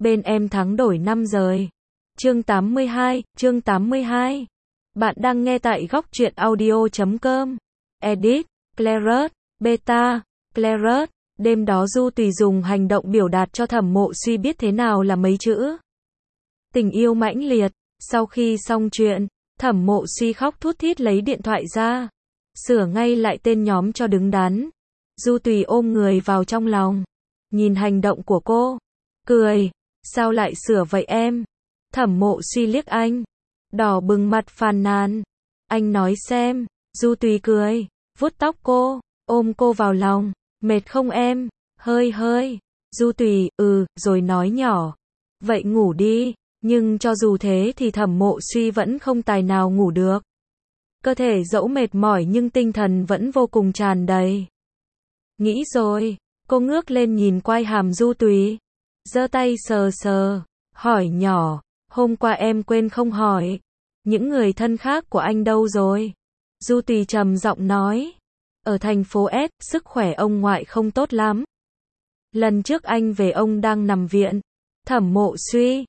bên em thắng đổi 5 rồi. Chương 82. Bạn đang nghe tại góc truyện audio.com. Edit, Claret, Beta, Claret. Đêm đó Du Tùy dùng hành động biểu đạt cho Thẩm Mộ Suy biết thế nào là mấy chữ tình yêu mãnh liệt. Sau khi xong chuyện, Thẩm Mộ Suy khóc thút thít lấy điện thoại ra, sửa ngay lại tên nhóm cho đứng đắn. Du Tùy ôm người vào trong lòng, nhìn hành động của cô, cười, sao lại sửa vậy em? Thẩm Mộ Suy liếc anh, đỏ bừng mặt phàn nàn. Anh nói xem. Du Tùy cười, vuốt tóc cô, ôm cô vào lòng. Mệt không em? Hơi. Du Tùy, rồi nói nhỏ, vậy ngủ đi. Nhưng cho dù thế thì Thẩm Mộ Suy vẫn không tài nào ngủ được. Cơ thể dẫu mệt mỏi nhưng tinh thần vẫn vô cùng tràn đầy. Nghĩ rồi, cô ngước lên nhìn quai hàm Du Tùy, giơ tay sờ, hỏi nhỏ, hôm qua em quên không hỏi, những người thân khác của anh đâu rồi? Du Tùy trầm giọng nói, ở thành phố S, sức khỏe ông ngoại không tốt lắm. Lần trước anh về ông đang nằm viện. Thẩm Mộ Suy,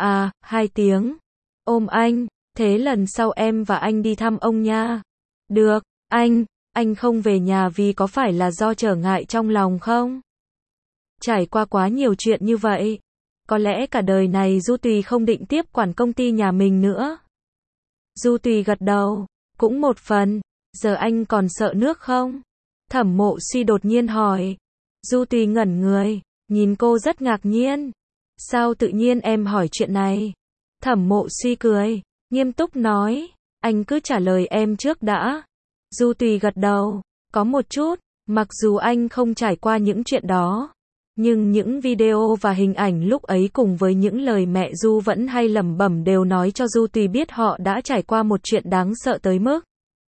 2 tiếng. Ôm anh, thế lần sau em và anh đi thăm ông nha. Được, anh không về nhà vì có phải là do trở ngại trong lòng không? Trải qua quá nhiều chuyện như vậy, có lẽ cả đời này Du Tùy không định tiếp quản công ty nhà mình nữa. Du Tùy gật đầu, cũng một phần. Giờ anh còn sợ nước không? Thẩm Mộ Suy đột nhiên hỏi. Du Tùy ngẩn người, nhìn cô rất ngạc nhiên. Sao tự nhiên em hỏi chuyện này? Thẩm Mộ Suy cười, nghiêm túc nói, anh cứ trả lời em trước đã. Du Tùy gật đầu, có một chút, mặc dù anh không trải qua những chuyện đó, nhưng những video và hình ảnh lúc ấy cùng với những lời mẹ Du vẫn hay lẩm bẩm đều nói cho Du Tùy biết họ đã trải qua một chuyện đáng sợ tới mức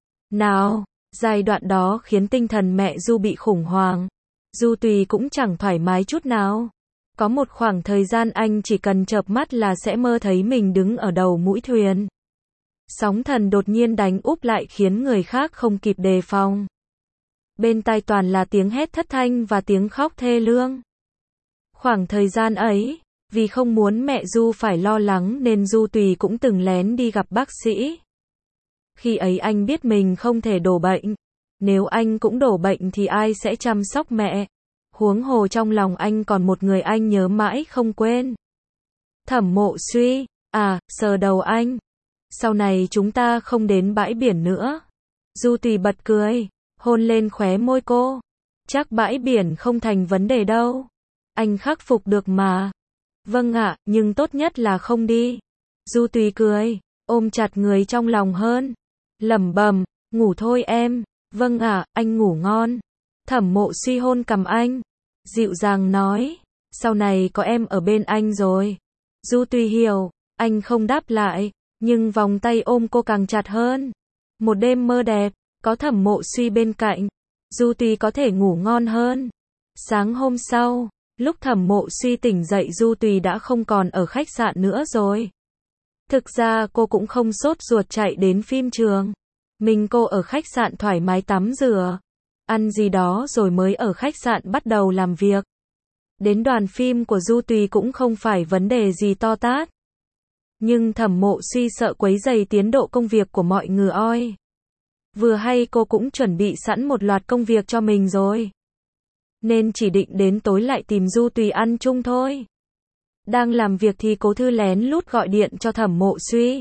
nào. Giai đoạn đó khiến tinh thần mẹ Du bị khủng hoảng. Du Tùy cũng chẳng thoải mái chút nào. Có một khoảng thời gian anh chỉ cần chợp mắt là sẽ mơ thấy mình đứng ở đầu mũi thuyền. Sóng thần đột nhiên đánh úp lại khiến người khác không kịp đề phòng. Bên tai toàn là tiếng hét thất thanh và tiếng khóc thê lương. Khoảng thời gian ấy, vì không muốn mẹ Du phải lo lắng nên Du Tùy cũng từng lén đi gặp bác sĩ. Khi ấy anh biết mình không thể đổ bệnh. Nếu anh cũng đổ bệnh thì ai sẽ chăm sóc mẹ? Huống hồ trong lòng anh còn một người anh nhớ mãi không quên. Thẩm Mộ Suy, sờ đầu anh. Sau này chúng ta không đến bãi biển nữa. Du Tùy bật cười, hôn lên khóe môi cô. Chắc bãi biển không thành vấn đề đâu. Anh khắc phục được mà. Vâng ạ, nhưng tốt nhất là không đi. Du Tùy cười, ôm chặt người trong lòng hơn. Lẩm bẩm, ngủ thôi em. Vâng ạ, anh ngủ ngon. Thẩm Mộ Suy hôn cằm anh, dịu dàng nói, sau này có em ở bên anh rồi. Du Tùy hiểu, anh không đáp lại, nhưng vòng tay ôm cô càng chặt hơn. Một đêm mơ đẹp, có Thẩm Mộ Suy bên cạnh, Du Tùy có thể ngủ ngon hơn. Sáng hôm sau, lúc Thẩm Mộ Suy tỉnh dậy Du Tùy đã không còn ở khách sạn nữa rồi. Thực ra cô cũng không sốt ruột chạy đến phim trường. Mình cô ở khách sạn thoải mái tắm rửa, ăn gì đó rồi mới ở khách sạn bắt đầu làm việc. Đến đoàn phim của Du Tùy cũng không phải vấn đề gì to tát. Nhưng Thẩm Mộ Suy sợ quấy rầy tiến độ công việc của mọi người oi. Vừa hay cô cũng chuẩn bị sẵn một loạt công việc cho mình rồi. Nên chỉ định đến tối lại tìm Du Tùy ăn chung thôi. Đang làm việc thì Cố Thư lén lút gọi điện cho Thẩm Mộ Suy.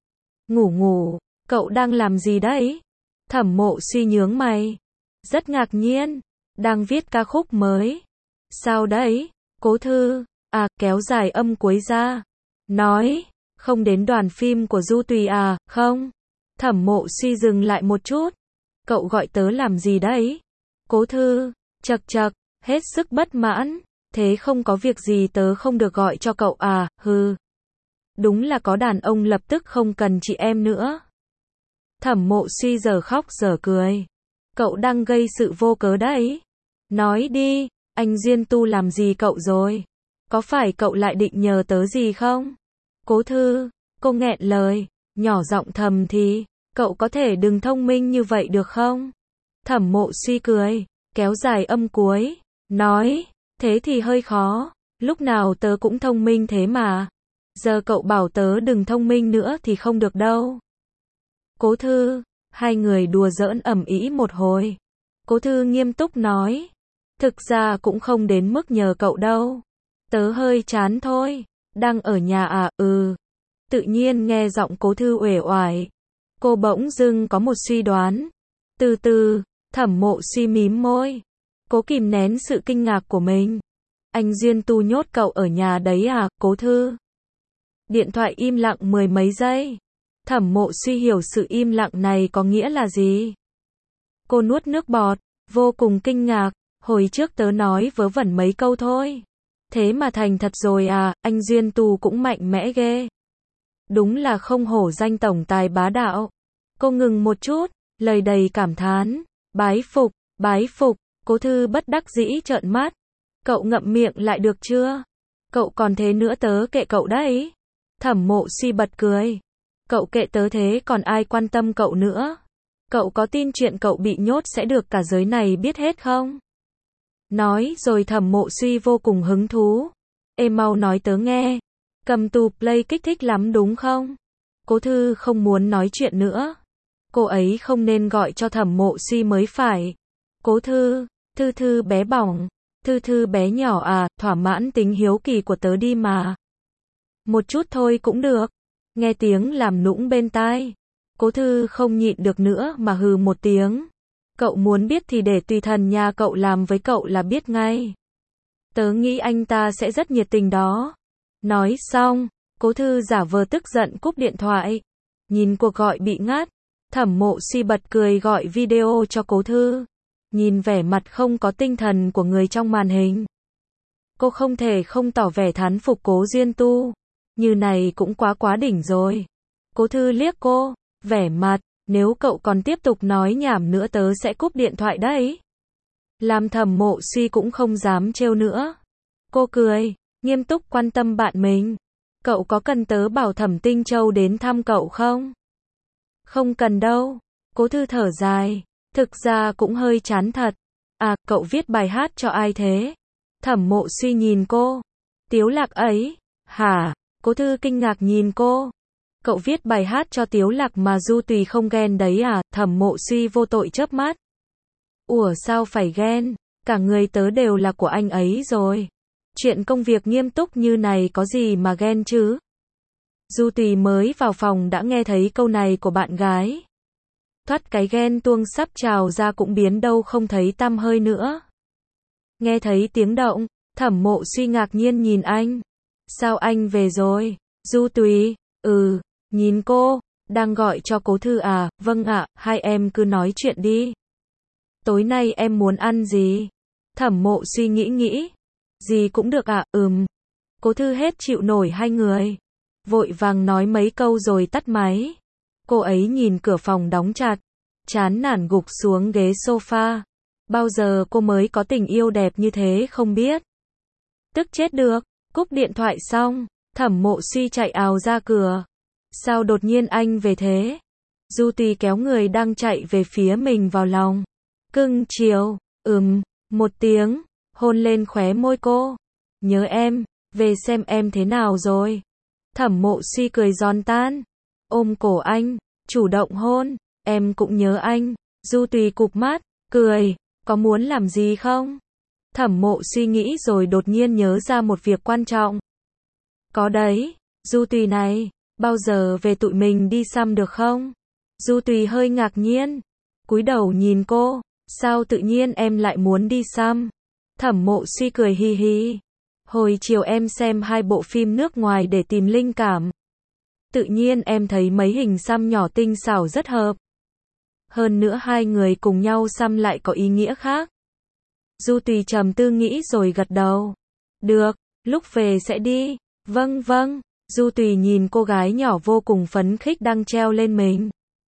Ngủ, cậu đang làm gì đấy? Thẩm Mộ Suy nhướng mày, rất ngạc nhiên, đang viết ca khúc mới. Sao đấy? Cố Thư, kéo dài âm cuối ra, nói, không đến đoàn phim của Du Tùy à, không? Thẩm Mộ Suy dừng lại một chút, cậu gọi tớ làm gì đấy? Cố Thư, chậc, hết sức bất mãn, thế không có việc gì tớ không được gọi cho cậu à, hừ. Đúng là có đàn ông lập tức không cần chị em nữa. Thẩm Mộ Suy giờ khóc giờ cười. Cậu đang gây sự vô cớ đấy. Nói đi, anh Duyên Tu làm gì cậu rồi? Có phải cậu lại định nhờ tớ gì không? Cố Thư, cô nghẹn lời, nhỏ giọng thầm thì, cậu có thể đừng thông minh như vậy được không? Thẩm Mộ Suy cười, kéo dài âm cuối, nói, thế thì hơi khó. Lúc nào tớ cũng thông minh thế mà. Giờ cậu bảo tớ đừng thông minh nữa thì không được đâu. Cố Thư, hai người đùa giỡn ầm ĩ một hồi. Cố Thư nghiêm túc nói. Thực ra cũng không đến mức nhờ cậu đâu. Tớ hơi chán thôi. Đang ở nhà à? Ừ. Tự nhiên nghe giọng Cố Thư uể oải. Cô bỗng dưng có một suy đoán. Từ từ, Thẩm Mộ Suy mím môi. Cố kìm nén sự kinh ngạc của mình. Anh Duyên Tu nhốt cậu ở nhà đấy à, Cố Thư? Điện thoại im lặng mười mấy giây. Thẩm Mộ Suy hiểu sự im lặng này có nghĩa là gì. Cô nuốt nước bọt, vô cùng kinh ngạc. Hồi trước tớ nói vớ vẩn mấy câu thôi. Thế mà thành thật rồi à, anh Duyên Tu cũng mạnh mẽ ghê. Đúng là không hổ danh tổng tài bá đạo. Cô ngừng một chút, lời đầy cảm thán. Bái phục, bái phục. Cố Thư bất đắc dĩ trợn mắt. Cậu ngậm miệng lại được chưa? Cậu còn thế nữa tớ kệ cậu đấy. Thẩm Mộ Suy bật cười. Cậu kệ tớ thế còn ai quan tâm cậu nữa? Cậu có tin chuyện cậu bị nhốt sẽ được cả giới này biết hết không? Nói rồi Thẩm Mộ Suy vô cùng hứng thú. Ê mau nói tớ nghe. Cầm tù play kích thích lắm đúng không? Cố Thư không muốn nói chuyện nữa. Cô ấy không nên gọi cho Thẩm Mộ Suy mới phải. Cố Thư, Thư Thư bé bỏng. Thư Thư bé nhỏ à, thỏa mãn tính hiếu kỳ của tớ đi mà. Một chút thôi cũng được. Nghe tiếng làm nũng bên tai. Cố Thư không nhịn được nữa mà hừ một tiếng. Cậu muốn biết thì để tùy thần nhà cậu làm với cậu là biết ngay. Tớ nghĩ anh ta sẽ rất nhiệt tình đó. Nói xong, Cố Thư giả vờ tức giận cúp điện thoại. Nhìn cuộc gọi bị ngắt, Thẩm Mộ Suy bật cười gọi video cho Cố Thư. Nhìn vẻ mặt không có tinh thần của người trong màn hình. Cô không thể không tỏ vẻ thán phục Cố Duyên Tu. Như này cũng quá đỉnh rồi. Cố Thư liếc cô, vẻ mặt, nếu cậu còn tiếp tục nói nhảm nữa tớ sẽ cúp điện thoại đấy. Làm Thẩm Mộ Suy cũng không dám trêu nữa. Cô cười, nghiêm túc quan tâm bạn mình. Cậu có cần tớ bảo Thẩm Tinh Châu đến thăm cậu không? Không cần đâu. Cố Thư thở dài. Thực ra cũng hơi chán thật. À, cậu viết bài hát cho ai thế? Thẩm Mộ Suy nhìn cô. Tiếu Lạc ấy. Hả? Cố Thư kinh ngạc nhìn cô. Cậu viết bài hát cho Tiếu Lạc mà Du Tùy không ghen đấy à? Thẩm Mộ Suy vô tội chớp mắt. Ủa sao phải ghen? Cả người tớ đều là của anh ấy rồi. Chuyện công việc nghiêm túc như này có gì mà ghen chứ? Du Tùy mới vào phòng đã nghe thấy câu này của bạn gái. Thoát cái ghen tuông sắp trào ra cũng biến đâu không thấy tăm hơi nữa. Nghe thấy tiếng động, Thẩm Mộ Suy ngạc nhiên nhìn anh. Sao anh về rồi? Du Tùy, nhìn cô, đang gọi cho Cố Thư à? Vâng ạ, hai em cứ nói chuyện đi. Tối nay em muốn ăn gì? Thẩm Mộ Suy nghĩ. Gì cũng được ạ, Cố Thư hết chịu nổi hai người. Vội vàng nói mấy câu rồi tắt máy. Cô ấy nhìn cửa phòng đóng chặt, chán nản gục xuống ghế sofa. Bao giờ cô mới có tình yêu đẹp như thế không biết. Tức chết được, cúp điện thoại xong, Thẩm Mộ Suy chạy ào ra cửa. Sao đột nhiên anh về thế? Du Tùy kéo người đang chạy về phía mình vào lòng. Cưng chiều, một tiếng, hôn lên khóe môi cô. Nhớ em, về xem em thế nào rồi. Thẩm Mộ Suy cười giòn tan, ôm cổ anh, chủ động hôn. Em cũng nhớ anh. Du Tùy cụp mắt, cười, có muốn làm gì không? Thẩm Mộ Suy nghĩ rồi đột nhiên nhớ ra một việc quan trọng. Có đấy, Du Tùy này, bao giờ về tụi mình đi xăm được không? Du Tùy hơi ngạc nhiên, cúi đầu nhìn cô, sao tự nhiên em lại muốn đi xăm? Thẩm Mộ Suy cười hi hi. Hồi chiều em xem 2 bộ phim nước ngoài để tìm linh cảm. Tự nhiên em thấy mấy hình xăm nhỏ tinh xảo rất hợp. Hơn nữa hai người cùng nhau xăm lại có ý nghĩa khác. Du Tùy trầm tư nghĩ rồi gật đầu. Được, lúc về sẽ đi. Vâng. Du Tùy nhìn cô gái nhỏ vô cùng phấn khích đang treo lên mình.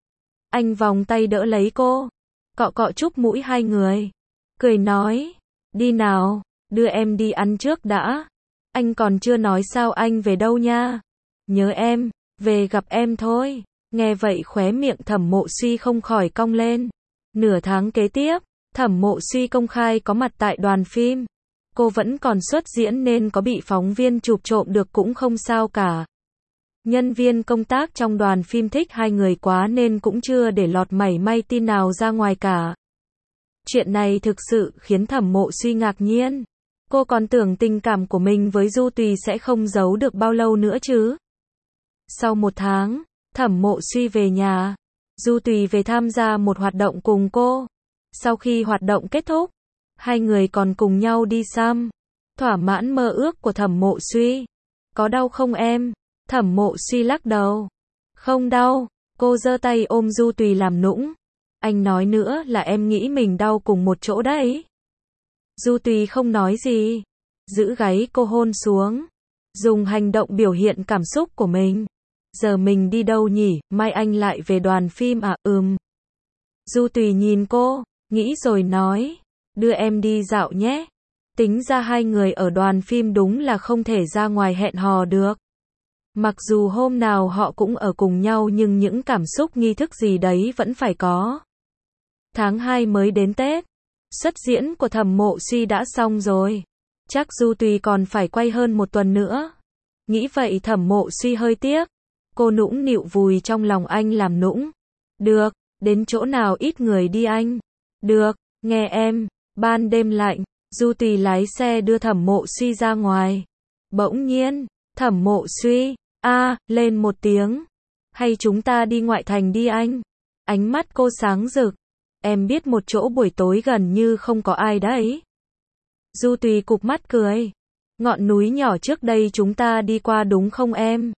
Anh vòng tay đỡ lấy cô, cọ chúc mũi hai người. Cười nói, đi nào, đưa em đi ăn trước đã. Anh còn chưa nói sao anh về đâu nha. Nhớ em, về gặp em thôi. Nghe vậy khóe miệng Thẩm Mộ Suy không khỏi cong lên. Nửa tháng kế tiếp, Thẩm Mộ Suy công khai có mặt tại đoàn phim. Cô vẫn còn xuất diễn nên có bị phóng viên chụp trộm được cũng không sao cả. Nhân viên công tác trong đoàn phim thích hai người quá nên cũng chưa để lọt mảy may tin nào ra ngoài cả. Chuyện này thực sự khiến Thẩm Mộ Suy ngạc nhiên. Cô còn tưởng tình cảm của mình với Du Tùy sẽ không giấu được bao lâu nữa chứ. Sau 1 tháng, Thẩm Mộ Suy về nhà. Du Tùy về tham gia một hoạt động cùng cô. Sau khi hoạt động kết thúc, hai người còn cùng nhau đi xăm. Thỏa mãn mơ ước của Thẩm Mộ Suy. Có đau không em? Thẩm Mộ Suy lắc đầu. Không đau. Cô giơ tay ôm Du Tùy làm nũng. Anh nói nữa là em nghĩ mình đau cùng một chỗ đấy. Du Tùy không nói gì. Giữ gáy cô hôn xuống. Dùng hành động biểu hiện cảm xúc của mình. Giờ mình đi đâu nhỉ, mai anh lại về đoàn phim à? Du Tùy nhìn cô, nghĩ rồi nói. Đưa em đi dạo nhé. Tính ra hai người ở đoàn phim đúng là không thể ra ngoài hẹn hò được. Mặc dù hôm nào họ cũng ở cùng nhau nhưng những cảm xúc nghi thức gì đấy vẫn phải có. Tháng 2 mới đến Tết. Xuất diễn của Thẩm Mộ Suy đã xong rồi. Chắc Du Tùy còn phải quay hơn 1 tuần nữa. Nghĩ vậy Thẩm Mộ Suy hơi tiếc. Cô nũng nịu vùi trong lòng anh làm nũng. Được, đến chỗ nào ít người đi anh. Được, nghe em. Ban đêm lạnh, Du Tùy lái xe đưa Thẩm Mộ Suy ra ngoài. Bỗng nhiên, Thẩm Mộ Suy, lên một tiếng. Hay chúng ta đi ngoại thành đi anh. Ánh mắt cô sáng rực. Em biết một chỗ buổi tối gần như không có ai đấy. Du Tùy cụp mắt cười. Ngọn núi nhỏ trước đây chúng ta đi qua đúng không em?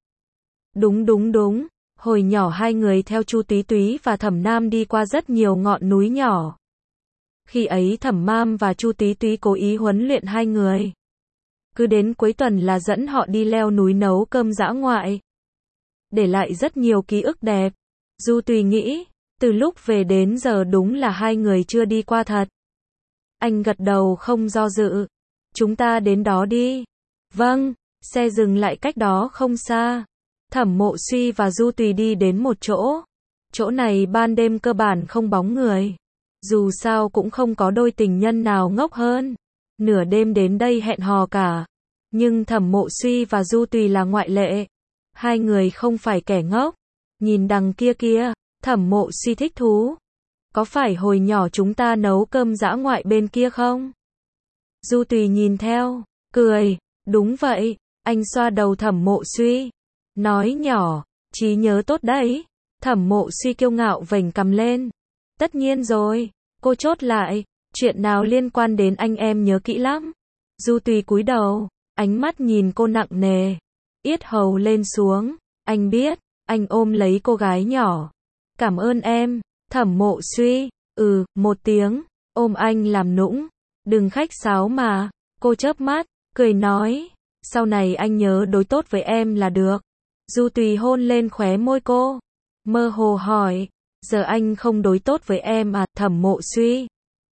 Đúng. Hồi nhỏ hai người theo Chu Túy Túy và Thẩm Nam đi qua rất nhiều ngọn núi nhỏ. Khi ấy Thẩm Nam và Chu Túy Túy cố ý huấn luyện hai người. Cứ đến cuối tuần là dẫn họ đi leo núi nấu cơm dã ngoại. Để lại rất nhiều ký ức đẹp. Du Tùy nghĩ, từ lúc về đến giờ đúng là hai người chưa đi qua thật. Anh gật đầu không do dự. Chúng ta đến đó đi. Vâng, xe dừng lại cách đó không xa. Thẩm Mộ Suy và Du Tùy đi đến một chỗ. Chỗ này ban đêm cơ bản không bóng người. Dù sao cũng không có đôi tình nhân nào ngốc hơn. Nửa đêm đến đây hẹn hò cả. Nhưng Thẩm Mộ Suy và Du Tùy là ngoại lệ. Hai người không phải kẻ ngốc. Nhìn đằng kia kia, Thẩm Mộ Suy thích thú. Có phải hồi nhỏ chúng ta nấu cơm dã ngoại bên kia không? Du Tùy nhìn theo, cười. Đúng vậy, anh xoa đầu Thẩm Mộ Suy. Nói nhỏ, trí nhớ tốt đấy. Thẩm Mộ Suy kiêu ngạo vểnh cằm lên. Tất nhiên rồi, cô chốt lại. Chuyện nào liên quan đến anh em nhớ kỹ lắm. Du Tùy cúi đầu, ánh mắt nhìn cô nặng nề. Yết hầu lên xuống. Anh biết, anh ôm lấy cô gái nhỏ. Cảm ơn em. Thẩm Mộ Suy, một tiếng, ôm anh làm nũng. Đừng khách sáo mà. Cô chớp mắt, cười nói. Sau này anh nhớ đối tốt với em là được. Du Tùy hôn lên khóe môi cô. Mơ hồ hỏi. Giờ anh không đối tốt với em à? Thẩm Mộ Suy.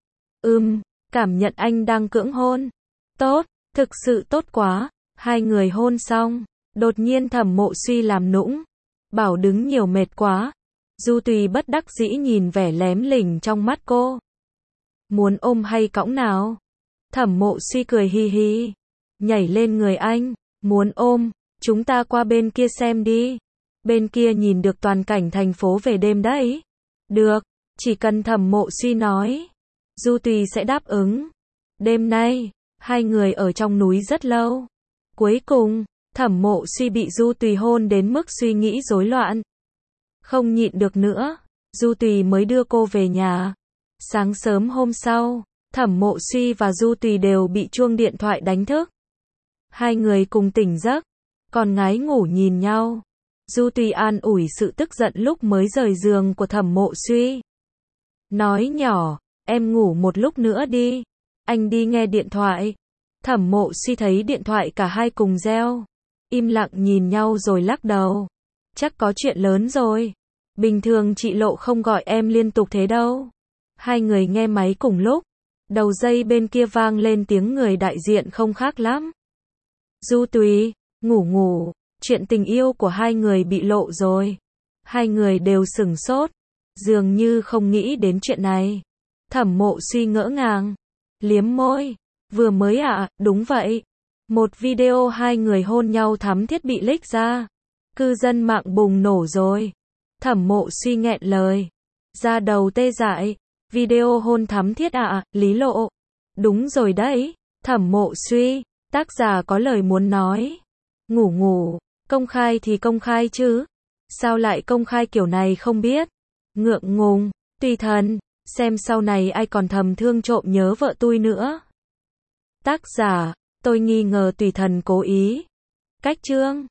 Cảm nhận anh đang cưỡng hôn. Tốt, thực sự tốt quá. Hai người hôn xong. Đột nhiên Thẩm Mộ Suy làm nũng. Bảo đứng nhiều mệt quá. Du Tùy bất đắc dĩ nhìn vẻ lém lỉnh trong mắt cô. Muốn ôm hay cõng nào? Thẩm Mộ Suy cười hi hi. Nhảy lên người anh. Muốn ôm, chúng ta qua bên kia xem đi. Bên kia nhìn được toàn cảnh thành phố về đêm đấy. Được, chỉ cần Thẩm Mộ Suy nói. Du Tùy sẽ đáp ứng. Đêm nay, hai người ở trong núi rất lâu. Cuối cùng, Thẩm Mộ Suy bị Du Tùy hôn đến mức suy nghĩ rối loạn. Không nhịn được nữa, Du Tùy mới đưa cô về nhà. Sáng sớm hôm sau, Thẩm Mộ Suy và Du Tùy đều bị chuông điện thoại đánh thức. Hai người cùng tỉnh giấc, còn ngái ngủ nhìn nhau. Du Tùy an ủi sự tức giận lúc mới rời giường của Thẩm Mộ Suy. Nói nhỏ, em ngủ một lúc nữa đi. Anh đi nghe điện thoại. Thẩm Mộ Suy thấy điện thoại cả hai cùng reo. Im lặng nhìn nhau rồi lắc đầu. Chắc có chuyện lớn rồi. Bình thường chị Lộ không gọi em liên tục thế đâu. Hai người nghe máy cùng lúc. Đầu dây bên kia vang lên tiếng người đại diện không khác lắm. Du Tùy, ngủ. Chuyện tình yêu của hai người bị lộ rồi. Hai người đều sửng sốt. Dường như không nghĩ đến chuyện này. Thẩm Mộ Suy ngỡ ngàng. Liếm môi. Vừa mới ạ, đúng vậy. Một video hai người hôn nhau thắm thiết bị leak ra. Cư dân mạng bùng nổ rồi. Thẩm Mộ Suy nghẹn lời. Da đầu tê dại. Video hôn thắm thiết ạ, Lý Lộ. Đúng rồi đấy. Thẩm Mộ Suy. Tác giả có lời muốn nói. Ngủ ngủ. Công khai thì công khai chứ. Sao lại công khai kiểu này không biết. Ngượng ngùng. Tùy thần. Xem sau này ai còn thầm thương trộm nhớ vợ tôi nữa. Tác giả. Tôi nghi ngờ Tùy thần cố ý. Cách chương.